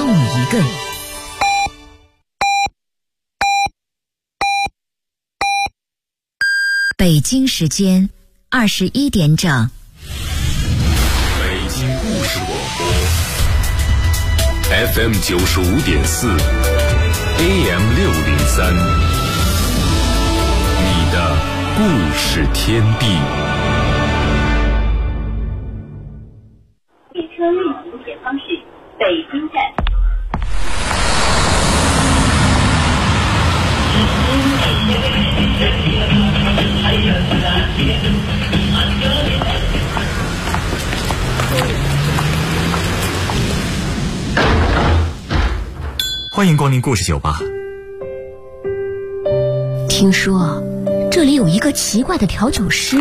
你一个。北京时间21点整。 北京故事广播 FM 95.4 AM 603，你的故事天地。 列车运行前方是北京站。 欢迎光临故事酒吧。 听说这里有一个奇怪的调酒师，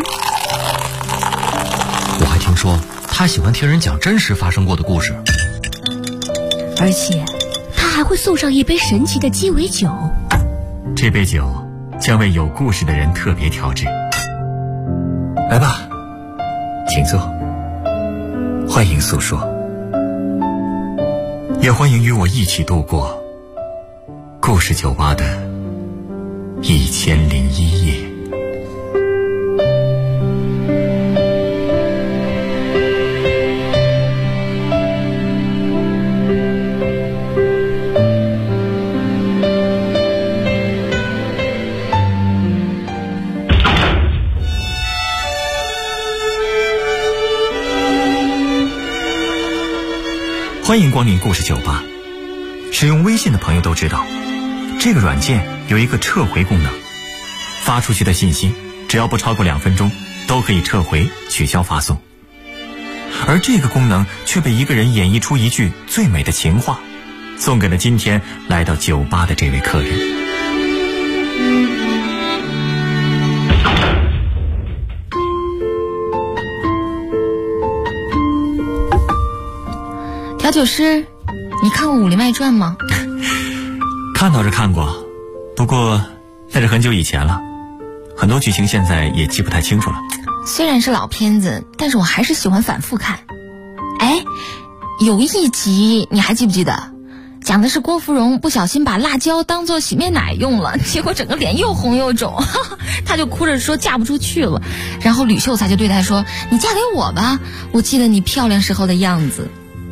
我还听说他喜欢听人讲真实发生过的故事， 而且他还会送上一杯神奇的鸡尾酒。 这杯酒将为有故事的人特别调制。来吧，请坐，欢迎诉说，也欢迎与我一起度过故事酒吧的1001夜。欢迎光临故事酒吧。使用微信的朋友都知道，这个软件有一个撤回功能，发出去的信息只要不超过2分钟都可以撤回取消发送。而这个功能却被一个人演绎出一句最美的情话，送给了今天来到酒吧的这位客人。 调酒师，你看过《武林外传》吗？ 看倒是看过，不过那是很久以前了，很多剧情现在也记不太清楚了。 虽然是老片子，但是我还是喜欢反复看。哎，有一集你还记不记得？讲的是郭芙蓉不小心把辣椒当做洗面奶用了，结果整个脸又红又肿，她就哭着说嫁不出去了。然后吕秀才就对她说：“你嫁给我吧，我记得你漂亮时候的样子。”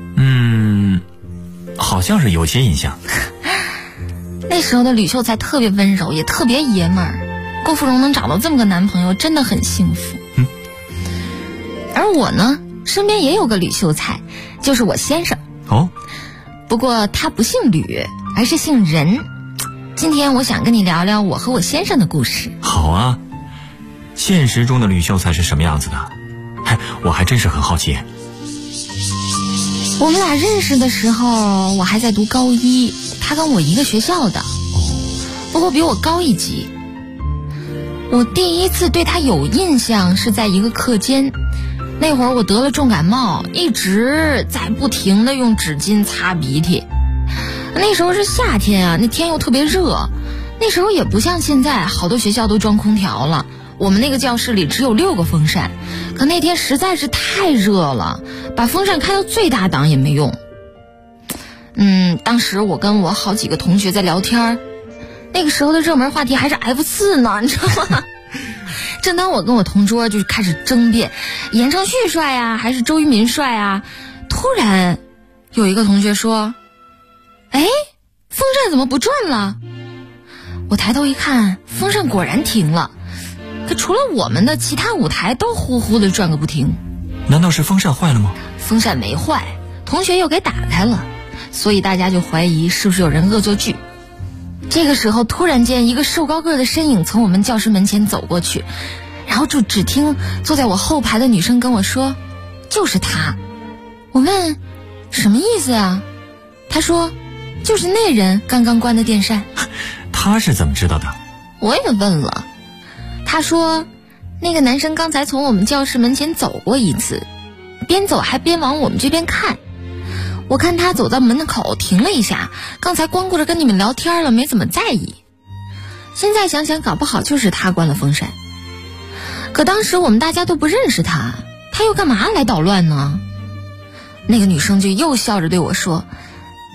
好像是有些印象。 那时候的吕秀才特别温柔，也特别爷们儿。郭芙蓉能找到这么个男朋友，真的很幸福。而我呢，身边也有个吕秀才，就是我先生。 哦， 不过他不姓吕，而是姓任。今天我想跟你聊聊我和我先生的故事。 好啊，现实中的吕秀才是什么样子的？我还真是很好奇。 我们俩认识的时候，我还在读高1，他跟我一个学校的，不过比我高1级。我第一次对他有印象是在一个课间，那会儿我得了重感冒，一直在不停地用纸巾擦鼻涕。那时候是夏天啊，那天又特别热，那时候也不像现在好多学校都装空调了，我们那个教室里只有6个风扇，可那天实在是太热了，把风扇开到最大档也没用。当时我跟我好几个同学在聊天，那个时候的热门话题还是 F4 呢，你知道吗？正当我跟我同桌就是开始争辩言承旭帅啊还是周渝民帅啊，突然有一个同学说：“哎，风扇怎么不转了？”我抬头一看，风扇果然停了，可除了我们的其他5台都呼呼的转个不停。 难道是风扇坏了吗？ 风扇没坏，同学又给打开了，所以大家就怀疑是不是有人恶作剧。这个时候突然间一个瘦高个的身影从我们教室门前走过去，然后就只听坐在我后排的女生跟我说：“就是他。”我问：“什么意思啊？”他说：“就是那人刚刚关的电扇。” 他是怎么知道的？ 我也问了，他说那个男生刚才从我们教室门前走过一次，边走还边往我们这边看。我看他走到门口停了一下，刚才光顾着跟你们聊天了，没怎么在意。现在想想，搞不好就是他关了风扇。可当时我们大家都不认识他，他又干嘛来捣乱呢？那个女生就又笑着对我说：“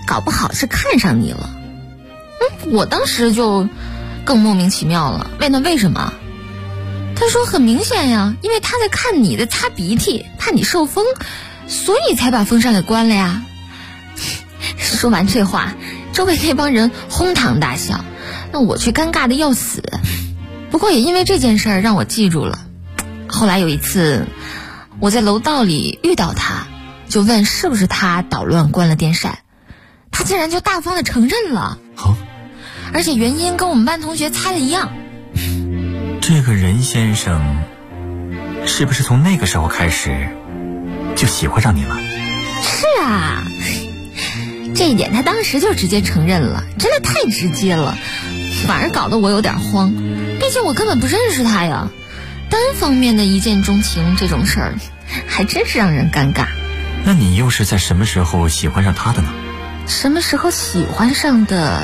搞不好是看上你了。我当时就更莫名其妙了，问他为什么？他说很明显呀，因为他在看你的擦鼻涕，怕你受风，所以才把风扇给关了呀。说完这话，周围那帮人哄堂大笑，那我却尴尬的要死。不过也因为这件事儿让我记住了。后来有一次我在楼道里遇到他，就问是不是他捣乱关了电扇，他竟然就大方的承认了。而且原因跟我们班同学猜的一样。 这个任先生是不是从那个时候开始就喜欢上你了？ 是啊，这一点他当时就直接承认了，真的太直接了，反而搞得我有点慌，毕竟我根本不认识他呀。单方面的一见钟情这种事儿还真是让人尴尬。 那你又是在什么时候喜欢上他的呢？ 什么时候喜欢上的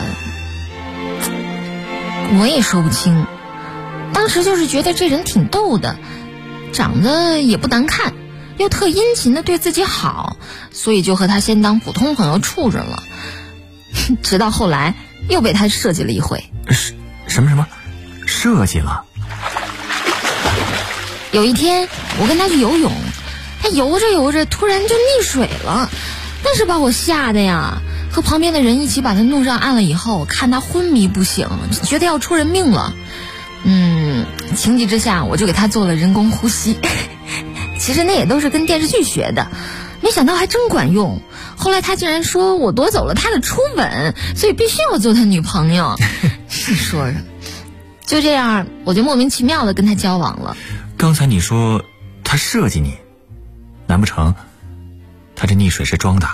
我也说不清，当时就是觉得这人挺逗的，长得也不难看，又特殷勤的对自己好，所以就和他先当普通朋友处着了。直到后来又被他设计了一回。 什么设计了？ 有一天我跟他去游泳，他游着游着突然就溺水了，那是把我吓得呀，和旁边的人一起把他弄上岸了以后，看他昏迷不醒，觉得要出人命了。情急之下我就给他做了人工呼吸。其实那也都是跟电视剧学的，没想到还真管用。后来他竟然说我夺走了他的初吻，所以必须要做他女朋友。你说说，就这样我就莫名其妙的跟他交往了。 刚才你说他设计你，难不成他这溺水是装的？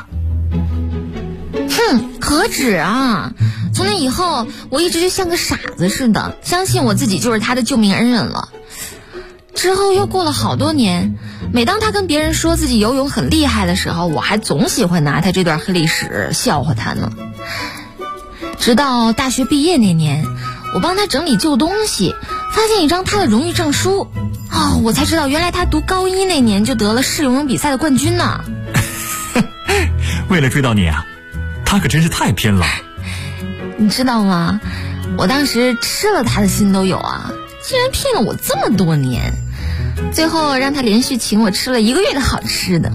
何止啊！从那以后我一直就像个傻子似的，相信我自己就是他的救命恩人了。之后又过了好多年，每当他跟别人说自己游泳很厉害的时候，我还总喜欢拿他这段黑历史笑话他呢。直到大学毕业那年，我帮他整理旧东西，发现一张他的荣誉证书，我才知道原来他读高一那年就得了市游泳比赛的冠军呢。 为了追到你啊，他可真是太拼了。 你知道吗？我当时吃了他的心都有啊，竟然骗了我这么多年，最后让他连续请我吃了1个月的好吃的。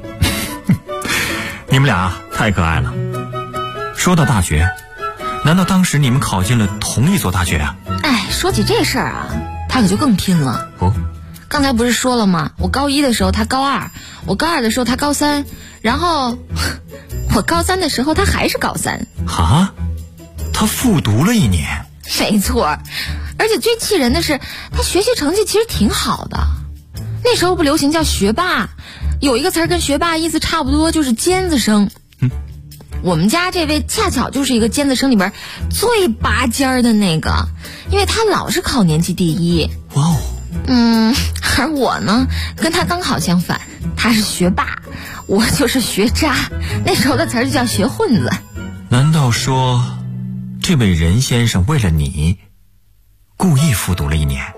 你们俩太可爱了。说到大学，难道当时你们考进了同一所大学啊？ 说起这事儿啊，他可就更拼了。刚才不是说了吗？我高一的时候他高2，我高2的时候他高3，然后我高3的时候他还是高3。 他复读了1年。 没错，而且最气人的是他学习成绩其实挺好的。那时候不流行叫学霸，有一个词儿跟学霸意思差不多，就是尖子生。我们家这位恰巧就是一个尖子生里边最拔尖的那个，因为他老是考年级第1。而我呢跟他刚好相反，他是学霸，我就是学渣，那时候的词儿就叫学混子。 难道说这位任先生为了你故意复读了1年？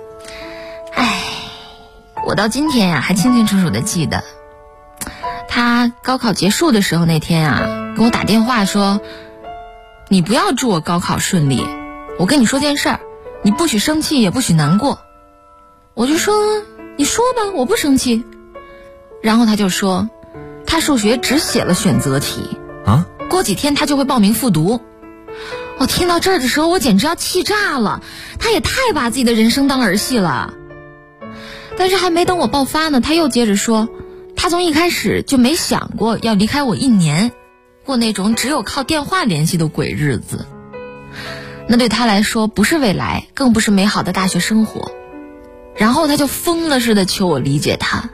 我到今天还清清楚楚的记得，他高考结束的时候那天跟我打电话说，你不要祝我高考顺利，我跟你说件事儿，你不许生气也不许难过。我就说你说吧，我不生气。然后他就说他数学只写了选择题过几天他就会报名复读。我听到这儿的时候我简直要气炸了，他也太把自己的人生当儿戏了。但是还没等我爆发呢，他又接着说他从一开始就没想过要离开我1年，过那种只有靠电话联系的鬼日子。那对他来说不是未来，更不是美好的大学生活。然后他就疯了似的求我理解他。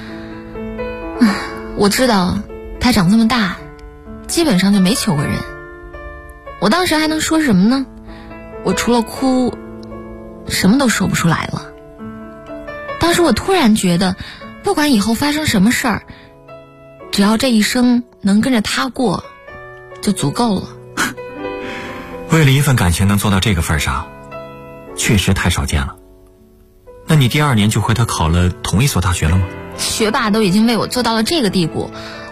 我知道他长这么大基本上就没求过人，我当时还能说什么呢？我除了哭什么都说不出来了。当时我突然觉得不管以后发生什么事儿，只要这一生能跟着他过就足够了。 为了一份感情能做到这个份上，确实太少见了。那你第2年就和他考了同一所大学了吗？ 学霸都已经为我做到了这个地步，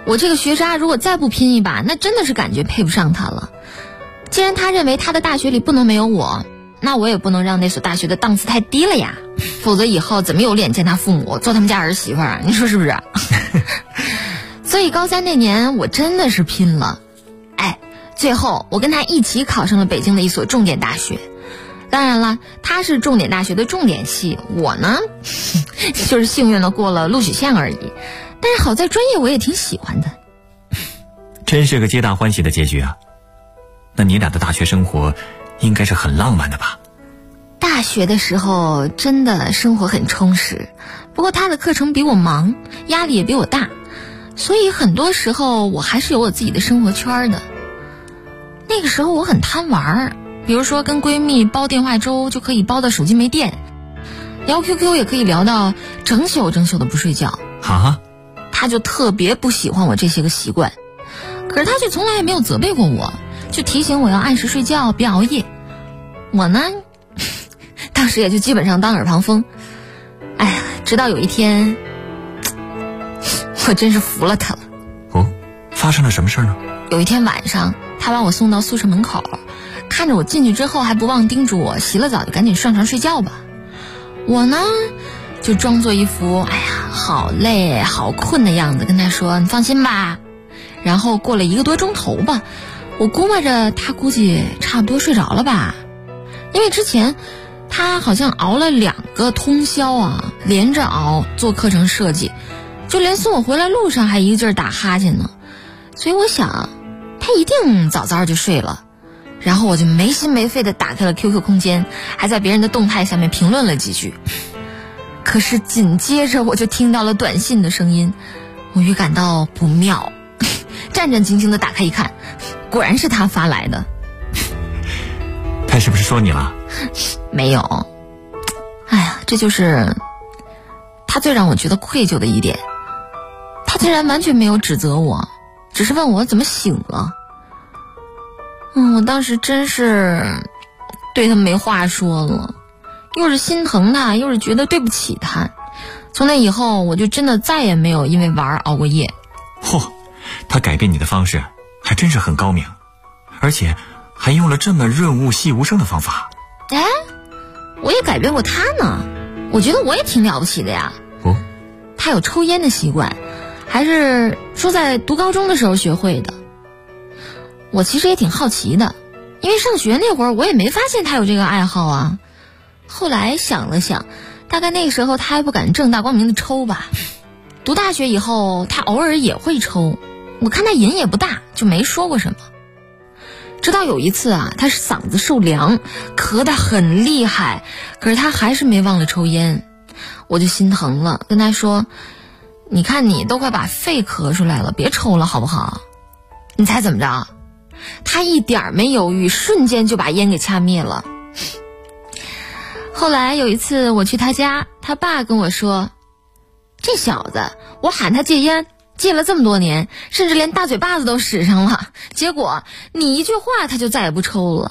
我这个学渣如果再不拼一把，那真的是感觉配不上他了。既然他认为他的大学里不能没有我，那我也不能让那所大学的档次太低了呀，否则以后怎么有脸见他父母，做他们家儿媳妇啊？你说是不是？所以高3那年我真的是拼了，最后我跟他一起考上了北京的一所重点大学。当然了，他是重点大学的重点系，我呢就是幸运的过了录取线而已。但是好在专业我也挺喜欢的。 真是个皆大欢喜的结局啊！那你俩的大学生活应该是很浪漫的吧？ 大学的时候真的生活很充实，不过他的课程比我忙，压力也比我大，所以很多时候我还是有我自己的生活圈的。那个时候我很贪玩，比如说跟闺蜜煲电话粥就可以煲到手机没电，聊 QQ 也可以聊到整宿的不睡觉。他就特别不喜欢我这些个习惯，可是他却从来也没有责备过我，就提醒我要按时睡觉，别熬夜。我呢当时也就基本上当耳旁风。直到有一天我真是服了他了。 发生了什么事呢？ 有一天晚上，他把我送到宿舍门口，看着我进去之后还不忘叮嘱我洗了澡就赶紧上床睡觉吧。我呢就装作一副好累好困的样子，跟他说你放心吧。然后过了1个多钟头吧，我估摸着他估计差不多睡着了吧，因为之前他好像熬了2个通宵啊，连着熬做课程设计，就连送我回来路上还一个劲儿打哈欠呢。所以我想他一定早早就睡了。然后我就没心没肺地打开了 QQ 空间，还在别人的动态下面评论了几句。可是紧接着我就听到了短信的声音，我预感到不妙，战战兢兢地打开一看，果然是他发来的。 他是不是说你了？ 没有。这就是他最让我觉得愧疚的一点，他竟然完全没有指责我，只是问我怎么醒了。我当时真是对他没话说了，又是心疼他，又是觉得对不起他。从那以后我就真的再也没有因为玩熬过夜。 他改变你的方式还真是很高明，而且还用了这么润物细无声的方法。 我也改变过他呢，我觉得我也挺了不起的呀。他有抽烟的习惯，还是说在读高中的时候学会的。我其实也挺好奇的，因为上学那会儿我也没发现他有这个爱好啊。后来想了想，大概那个时候他还不敢正大光明的抽吧。读大学以后他偶尔也会抽，我看他瘾也不大，就没说过什么。直到有一次他是嗓子受凉，咳得很厉害，可是他还是没忘了抽烟。我就心疼了，跟他说，你看你都快把肺咳出来了，别抽了好不好？你猜怎么着？他一点没犹豫，瞬间就把烟给掐灭了。后来有一次我去他家，他爸跟我说，这小子我喊他戒烟戒了这么多年，甚至连大嘴巴子都使上了，结果你一句话他就再也不抽了。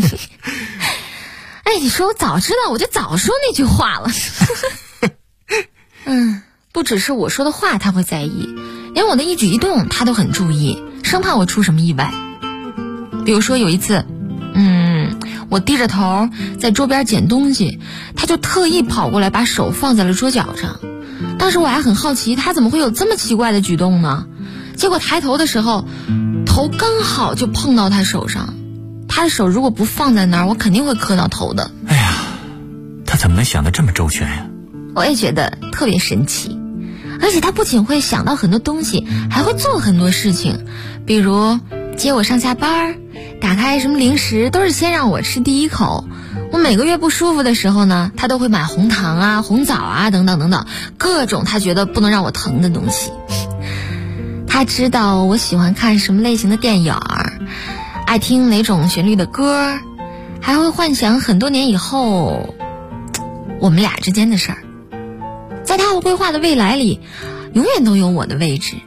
你说我早知道我就早说那句话了。不只是我说的话他会在意，连我的一举一动他都很注意，生怕我出什么意外。比如说有一次我低着头在桌边捡东西，他就特意跑过来把手放在了桌角上。当时我还很好奇他怎么会有这么奇怪的举动呢，结果抬头的时候头刚好就碰到他手上，他的手如果不放在那儿，我肯定会磕到头的。 他怎么能想得这么周全呀？ 我也觉得特别神奇，而且他不仅会想到很多东西，还会做很多事情，比如接我上下班，打开什么零食都是先让我吃第一口。我每个月不舒服的时候呢，他都会买红糖红枣等等等等，各种他觉得不能让我疼的东西。他知道我喜欢看什么类型的电影，爱听哪种旋律的歌，还会幻想很多年以后我们俩之间的事儿。在他规划的未来里，永远都有我的位置。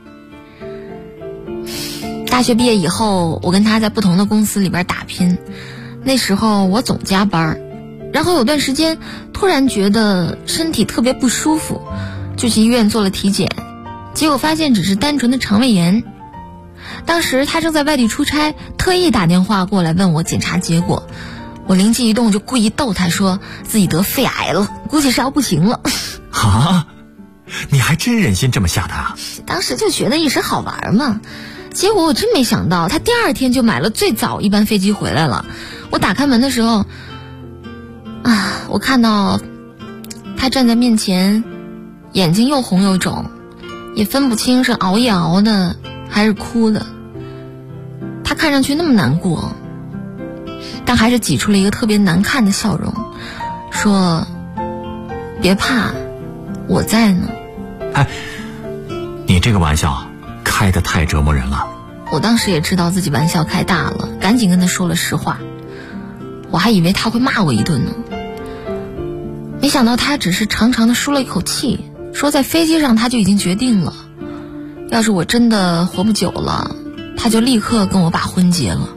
大学毕业以后，我跟他在不同的公司里边打拼，那时候我总加班，然后有段时间突然觉得身体特别不舒服，就去医院做了体检， 结果发现只是单纯的肠胃炎。当时他正在外地出差，特意打电话过来问我检查结果。我灵机一动，就故意逗他说自己得肺癌了，估计是要不行了。 啊，你还真忍心这么吓他啊？ 当时就觉得一时好玩嘛。结果我真没想到，他第2天就买了最早一班飞机回来了。我打开门的时候我看到他站在面前，眼睛又红又肿，也分不清是熬夜熬的还是哭的。他看上去那么难过，但还是挤出了一个特别难看的笑容，说别怕，我在呢。 哎，你这个玩笑开得太折磨人了。 我当时也知道自己玩笑开大了，赶紧跟他说了实话。我还以为他会骂我一顿呢，没想到他只是长长的舒了一口气，说在飞机上他就已经决定了，要是我真的活不久了，他就立刻跟我把婚结了。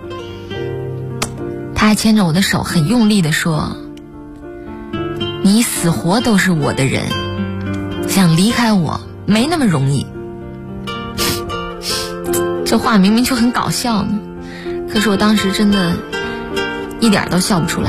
他还牵着我的手很用力地说，你死活都是我的人，想离开我没那么容易。这话明明就很搞笑呢，可是我当时真的一点都笑不出来。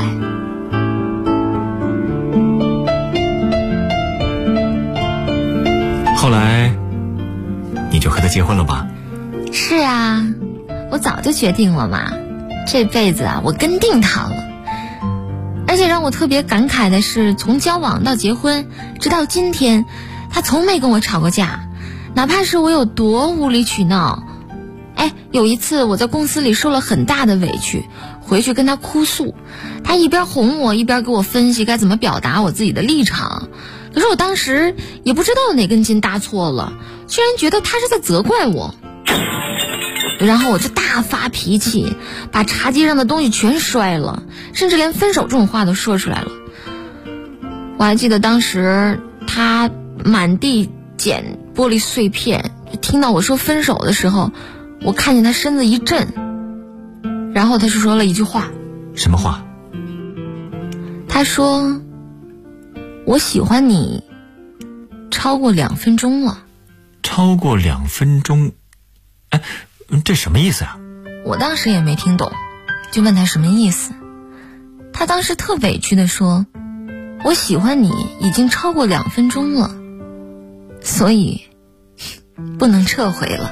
后来你就和他结婚了吧？ 是啊，我早就决定了嘛，这辈子我跟定他了。而且让我特别感慨的是，从交往到结婚直到今天，他从没跟我吵过架，哪怕是我有多无理取闹。有一次我在公司里受了很大的委屈，回去跟他哭诉，他一边哄我一边给我分析该怎么表达我自己的立场。可是我当时也不知道哪根筋搭错了，居然觉得他是在责怪我。然后我就大发脾气，把茶几上的东西全摔了，甚至连分手这种话都说出来了。我还记得当时他满地捡玻璃碎片，听到我说分手的时候，我看见他身子一震，然后他就说了一句话。 什么话？ 他说我喜欢你超过2分钟了。 超过2分钟？哎，这什么意思啊？ 我当时也没听懂，就问他什么意思。他当时特委屈地说，我喜欢你已经超过2分钟了，所以不能撤回了。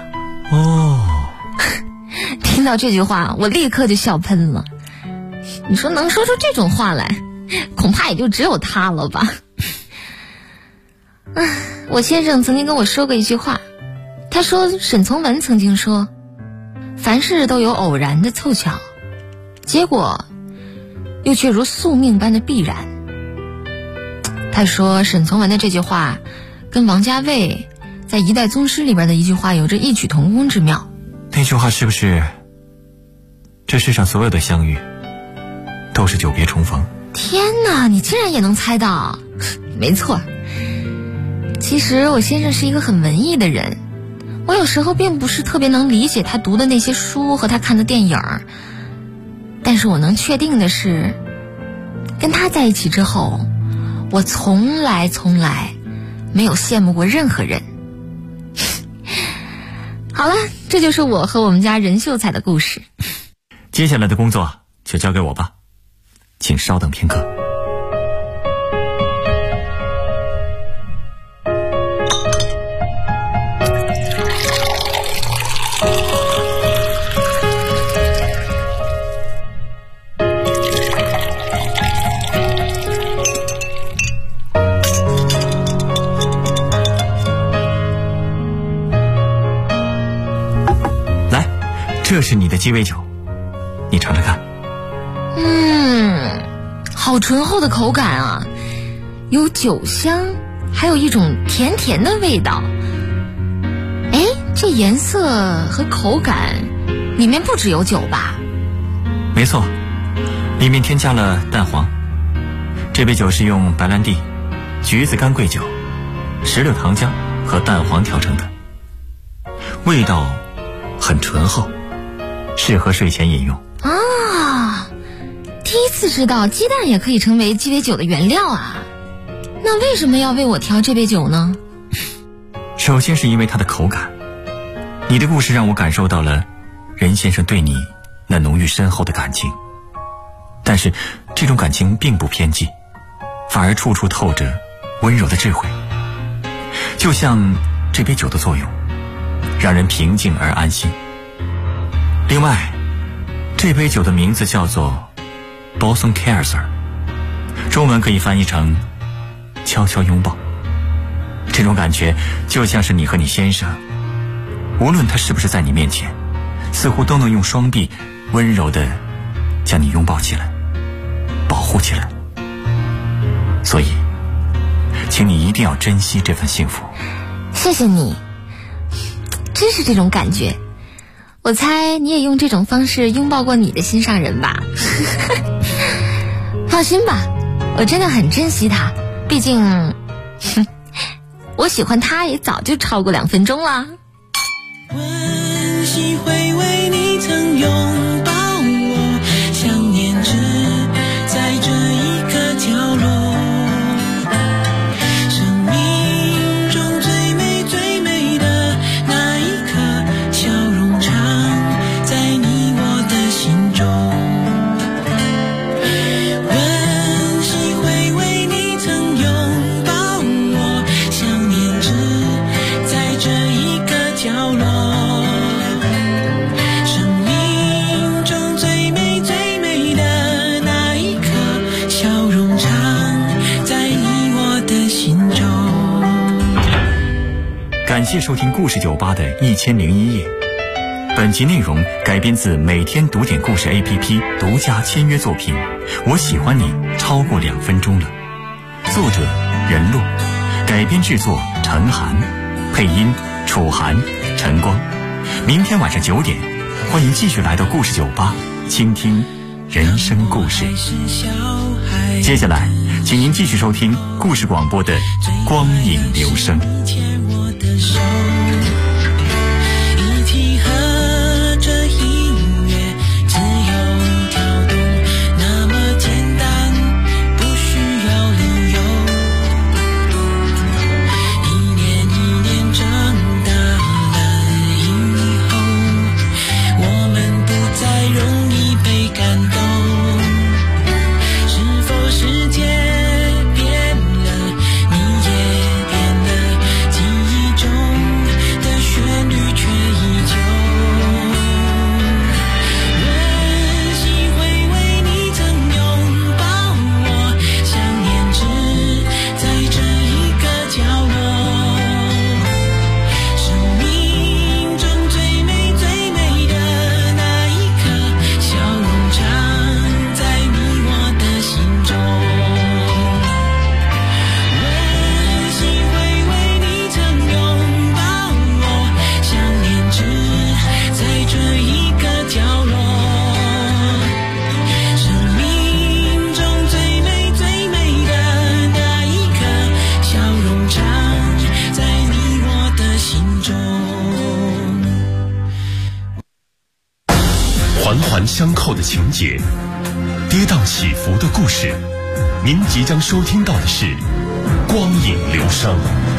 听到这句话我立刻就笑喷了。你说能说出这种话来，恐怕也就只有他了吧。我先生曾经跟我说过一句话，他说沈从文曾经说，凡事都有偶然的凑巧，结果又却如宿命般的必然。他说沈从文的这句话跟王家卫在《一代宗师》里边的一句话有着异曲同工之妙。 那句话是不是这世上所有的相遇都是久别重逢？ 天哪，你竟然也能猜到。没错，其实我先生是一个很文艺的人，我有时候并不是特别能理解他读的那些书和他看的电影，但是我能确定的是，跟他在一起之后，我从来没有羡慕过任何人。好了，这就是我和我们家任秀才的故事。 接下来的工作就交给我吧，请稍等片刻。这是你的鸡尾酒，你尝尝看。 好醇厚的口感啊，有酒香，还有一种甜甜的味道。这颜色和口感里面不只有酒吧？ 没错，里面添加了蛋黄。这杯酒是用白兰地、橘子干桂酒、石榴糖浆和蛋黄调成的，味道很醇厚，适合睡前饮用。 第一次知道鸡蛋也可以成为鸡尾酒的原料啊！那为什么要为我调这杯酒呢？ 首先是因为它的口感，你的故事让我感受到了任先生对你那浓郁深厚的感情，但是这种感情并不偏激，反而处处透着温柔的智慧，就像这杯酒的作用，让人平静而安心。另外，这杯酒的名字叫做 Bosom Kisser， 中文可以翻译成悄悄拥抱。这种感觉就像是你和你先生，无论他是不是在你面前，似乎都能用双臂温柔地将你拥抱起来，保护起来。所以请你一定要珍惜这份幸福。 谢谢你，真是这种感觉。我猜你也用这种方式拥抱过你的心上人吧。放心吧，我真的很珍惜他，毕竟我喜欢他也早就超过2分钟了。 温习回味你曾拥抱我，想念着在这一个角落，生命中最美最美的那一刻，笑容常在你我的心中。温习回味你曾拥抱我，想念着在这一个角落， 感谢收听故事酒吧的1001夜。本集内容改编自每天读点故事 APP 独家签约作品《我喜欢你超过2分钟了》，作者任洛，改编制作陈涵，配音楚涵、陈光。明天晚上9点，欢迎继续来到故事酒吧，倾听人生故事。接下来请您继续收听故事广播的光影留声。 一起和着音乐自由跳动，那么简单，不需要理由。一年一年长大了以后，我们不再容易被感动。是否世界变了，你也变了，记忆中的旋律却依旧。温习回味你曾拥抱我，想念只在这一个角落，生命中最美最美的那一刻，笑容常在你我的心中。温习回味你曾拥抱我，想念只在这一个角落，生命中最美最美的那一刻，笑容常在你我的心中。 环环相扣的情节，跌宕起伏的故事，您即将收听到的是光影留声。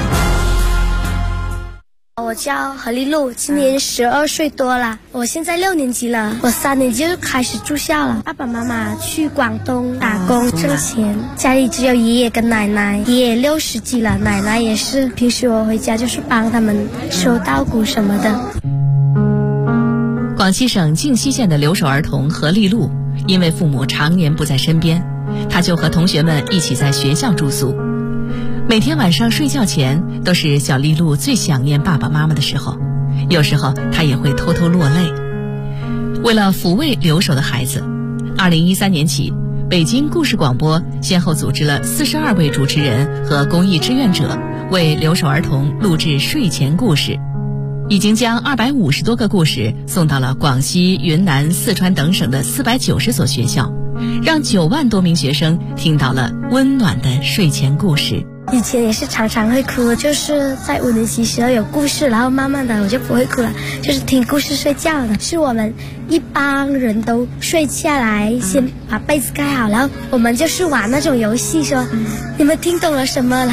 我叫何丽露，今年12岁多了，我现在6年级了，我3年级就开始住校了。爸爸妈妈去广东打工挣钱，家里只有爷爷跟奶奶，爷爷60几了，奶奶也是，平时我回家就是帮他们收稻谷什么的。 广西省靖西县的留守儿童何丽露，因为父母常年不在身边，她就和同学们一起在学校住宿。每天晚上睡觉前，都是小丽露最想念爸爸妈妈的时候，有时候她也会偷偷落泪。为了抚慰留守的孩子，2013年起，北京故事广播先后组织了42位主持人和公益志愿者，为留守儿童录制睡前故事，已经将250多个故事送到了广西、云南、四川等省的490所学校，让9万多名学生听到了温暖的睡前故事。 以前也是常常会哭，就是在5年级时候有故事，然后慢慢的我就不会哭了，就是听故事睡觉的。是我们一帮人都睡下来，先把被子盖好，然后我们就是玩那种游戏，说你们听懂了什么，然后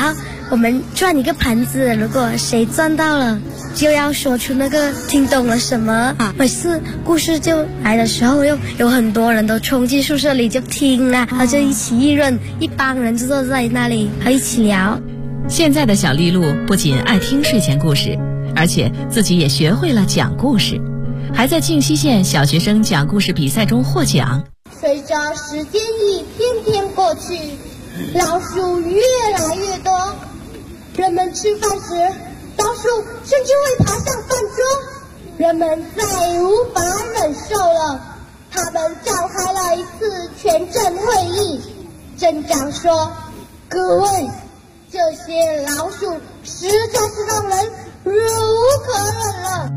我们转一个盘子，如果谁赚到了，就要说出那个听懂了什么。每次故事就来的时候，又有很多人都冲进宿舍里就听啊，然后就一起议论，一帮人就坐在那里，还一起聊。 现在的小丽露不仅爱听睡前故事，而且自己也学会了讲故事，还在靖西县小学生讲故事比赛中获奖。 随着时间一天天过去，老鼠越来越多，人们吃饭时，老鼠甚至会爬上饭桌。人们再无法忍受了，他们召开了一次全镇会议。镇长说：“各位，这些老鼠实在是让人忍无可忍了。”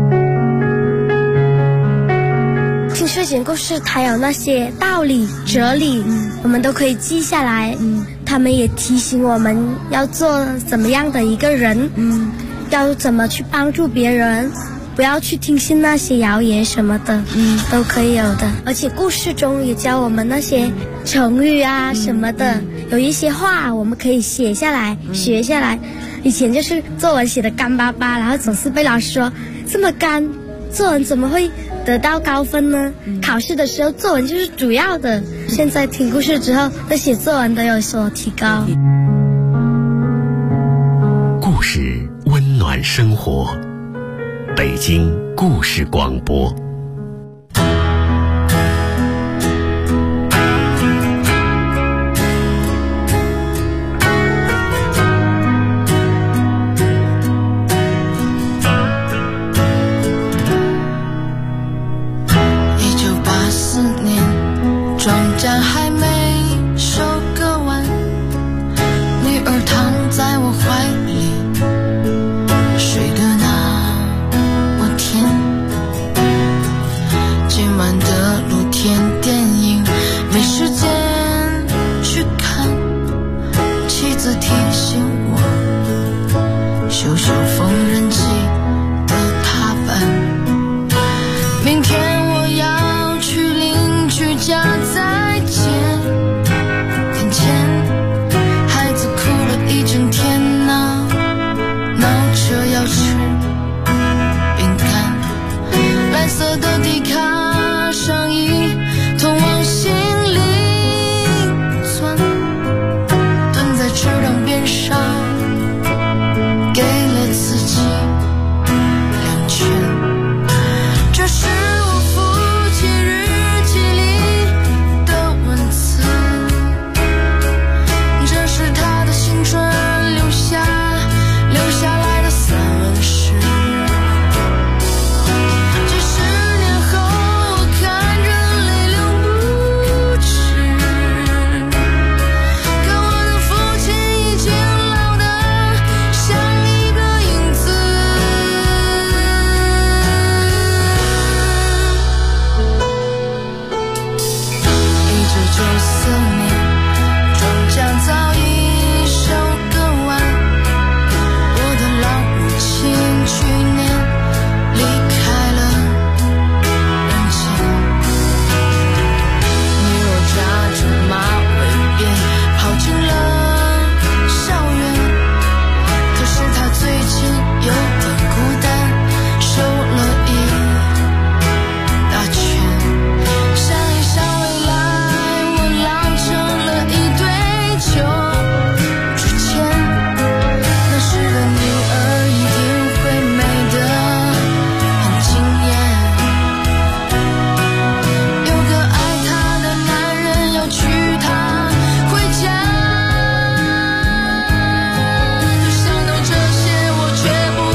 听睡前故事，它有那些道理、哲理，我们都可以记下来。他们也提醒我们要做怎么样的一个人，要怎么去帮助别人，不要去听信那些谣言什么的，都可以有的。而且故事中也教我们那些成语啊什么的，有一些话我们可以写下来、学下来。以前就是作文写的干巴巴，然后总是被老师说这么干，作文怎么会得到高分呢？考试的时候作文就是主要的。现在听故事之后，对写作文都有所提高。 故事温暖生活，北京故事广播。 1984年，庄稼还